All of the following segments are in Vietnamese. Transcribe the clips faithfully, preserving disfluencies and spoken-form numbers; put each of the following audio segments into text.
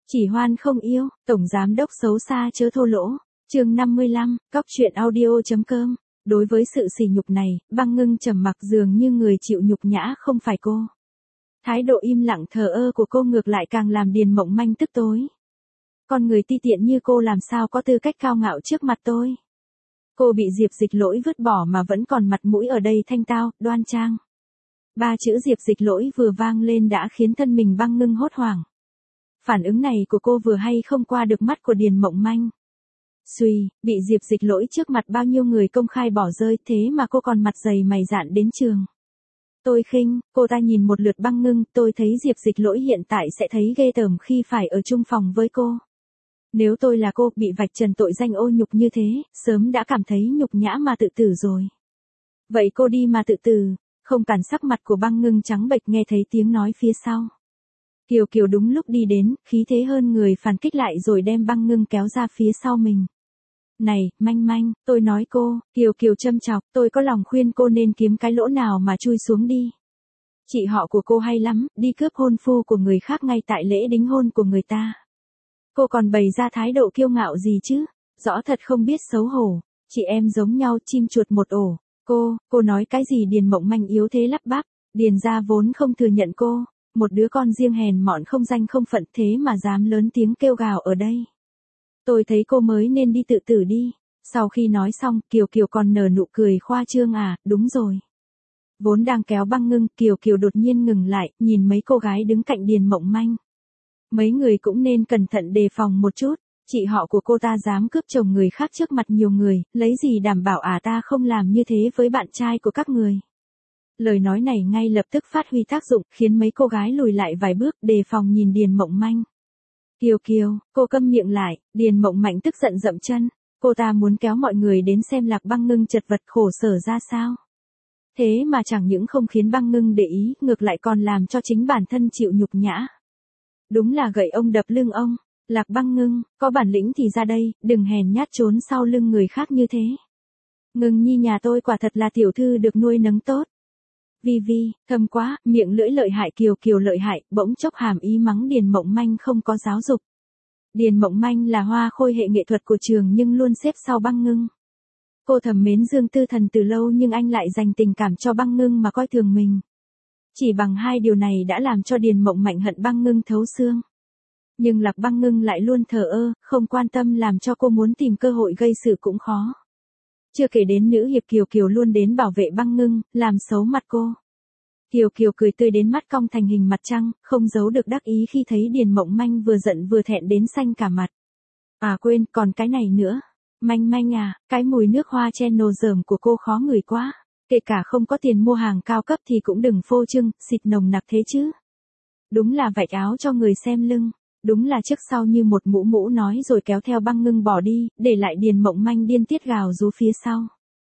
Chỉ hoan không yêu, tổng giám đốc xấu xa chớ thô lỗ. Chương năm mươi lăm, cóc truyện audio.com. Đối với sự sỉ nhục này, Băng Ngưng trầm mặc dường như người chịu nhục nhã không phải cô. Thái độ im lặng thờ ơ của cô ngược lại càng làm Điền Mộng Manh tức tối. Con người ti tiện như cô làm sao có tư cách cao ngạo trước mặt tôi. Cô bị Diệp Dịch Lỗi vứt bỏ mà vẫn còn mặt mũi ở đây thanh tao, đoan trang. Ba chữ Diệp Dịch Lỗi vừa vang lên đã khiến thân mình Băng Ngưng hốt hoảng. Phản ứng này của cô vừa hay không qua được mắt của Điền Mộng Manh. Xuy, bị Diệp Dịch Lỗi trước mặt bao nhiêu người công khai bỏ rơi thế mà cô còn mặt dày mày dạn đến trường. Tôi khinh, cô ta nhìn một lượt Băng Ngưng, tôi thấy Diệp Dịch Lỗi hiện tại sẽ thấy ghê tởm khi phải ở chung phòng với cô. Nếu tôi là cô, bị vạch trần tội danh ô nhục như thế, sớm đã cảm thấy nhục nhã mà tự tử rồi. Vậy cô đi mà tự tử, không cản sắc mặt của Băng Ngưng trắng bệch nghe thấy tiếng nói phía sau. Kiều Kiều đúng lúc đi đến, khí thế hơn người phản kích lại rồi đem Băng Ngưng kéo ra phía sau mình. Này, Manh Manh, tôi nói cô, Kiều Kiều châm chọc, tôi có lòng khuyên cô nên kiếm cái lỗ nào mà chui xuống đi. Chị họ của cô hay lắm, đi cướp hôn phu của người khác ngay tại lễ đính hôn của người ta. Cô còn bày ra thái độ kiêu ngạo gì chứ, rõ thật không biết xấu hổ, chị em giống nhau chim chuột một ổ. Cô, cô nói cái gì? Điền Mộng Manh yếu thế lắp bắp, Điền gia vốn không thừa nhận cô, một đứa con riêng hèn mọn không danh không phận thế mà dám lớn tiếng kêu gào ở đây. Tôi thấy cô mới nên đi tự tử đi. Sau khi nói xong, Kiều Kiều còn nở nụ cười khoa trương à, đúng rồi. Vốn đang kéo Băng Ngưng, Kiều Kiều đột nhiên ngừng lại, nhìn mấy cô gái đứng cạnh Điền Mộng Manh. Mấy người cũng nên cẩn thận đề phòng một chút, chị họ của cô ta dám cướp chồng người khác trước mặt nhiều người, lấy gì đảm bảo à ta không làm như thế với bạn trai của các người. Lời nói này ngay lập tức phát huy tác dụng, khiến mấy cô gái lùi lại vài bước, đề phòng nhìn Điền Mộng Manh. Kiều Kiều, cô câm miệng lại. Điền Mộng Manh tức giận dậm chân, cô ta muốn kéo mọi người đến xem Lạc Băng Ngưng chật vật khổ sở ra sao. Thế mà chẳng những không khiến Băng Ngưng để ý, ngược lại còn làm cho chính bản thân chịu nhục nhã. Đúng là gậy ông đập lưng ông. Lạc Băng Ngưng, có bản lĩnh thì ra đây, đừng hèn nhát trốn sau lưng người khác như thế. Ngưng nhi nhà tôi quả thật là tiểu thư được nuôi nấng tốt. Vi Vi, thâm quá, miệng lưỡi lợi hại. Kiều Kiều lợi hại, bỗng chốc hàm ý mắng Điền Mộng Manh không có giáo dục. Điền Mộng Manh là hoa khôi hệ nghệ thuật của trường nhưng luôn xếp sau Băng Ngưng. Cô thầm mến Dương Tư Thần từ lâu nhưng anh lại dành tình cảm cho Băng Ngưng mà coi thường mình. Chỉ bằng hai điều này đã làm cho Điền Mộng Manh hận Băng Ngưng thấu xương. Nhưng Lạc Băng Ngưng lại luôn thờ ơ, không quan tâm làm cho cô muốn tìm cơ hội gây sự cũng khó. Chưa kể đến nữ hiệp Kiều Kiều luôn đến bảo vệ Băng Ngưng, làm xấu mặt cô. Kiều Kiều cười tươi đến mắt cong thành hình mặt trăng, không giấu được đắc ý khi thấy Điền Mộng Manh vừa giận vừa thẹn đến xanh cả mặt. À quên, còn cái này nữa. Manh Manh à, cái mùi nước hoa Channel dởm của cô khó ngửi quá. Kể cả không có tiền mua hàng cao cấp thì cũng đừng phô trương, xịt nồng nặc thế chứ. Đúng là vạch áo cho người xem lưng. Đúng là trước sau như một mũ mũ nói rồi kéo theo Băng Ngưng bỏ đi, để lại Điền Mộng Manh điên tiết gào rú phía sau.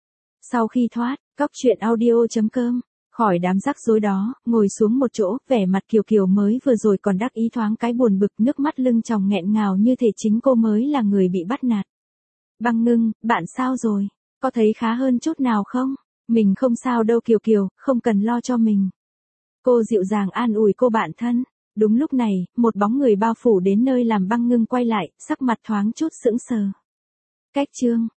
Sau khi thoát, cóc truyện audio.com, khỏi đám rắc rối đó, ngồi xuống một chỗ, vẻ mặt Kiều Kiều mới vừa rồi còn đắc ý thoáng cái buồn bực, nước mắt lưng tròng nghẹn ngào như thể chính cô mới là người bị bắt nạt. Băng Ngưng, bạn sao rồi? Có thấy khá hơn chút nào không? Mình không sao đâu Kiều Kiều, không cần lo cho mình. Cô dịu dàng an ủi cô bạn thân. Đúng lúc này, một bóng người bao phủ đến nơi làm Băng Ngưng quay lại, sắc mặt thoáng chút sững sờ. Cách chương,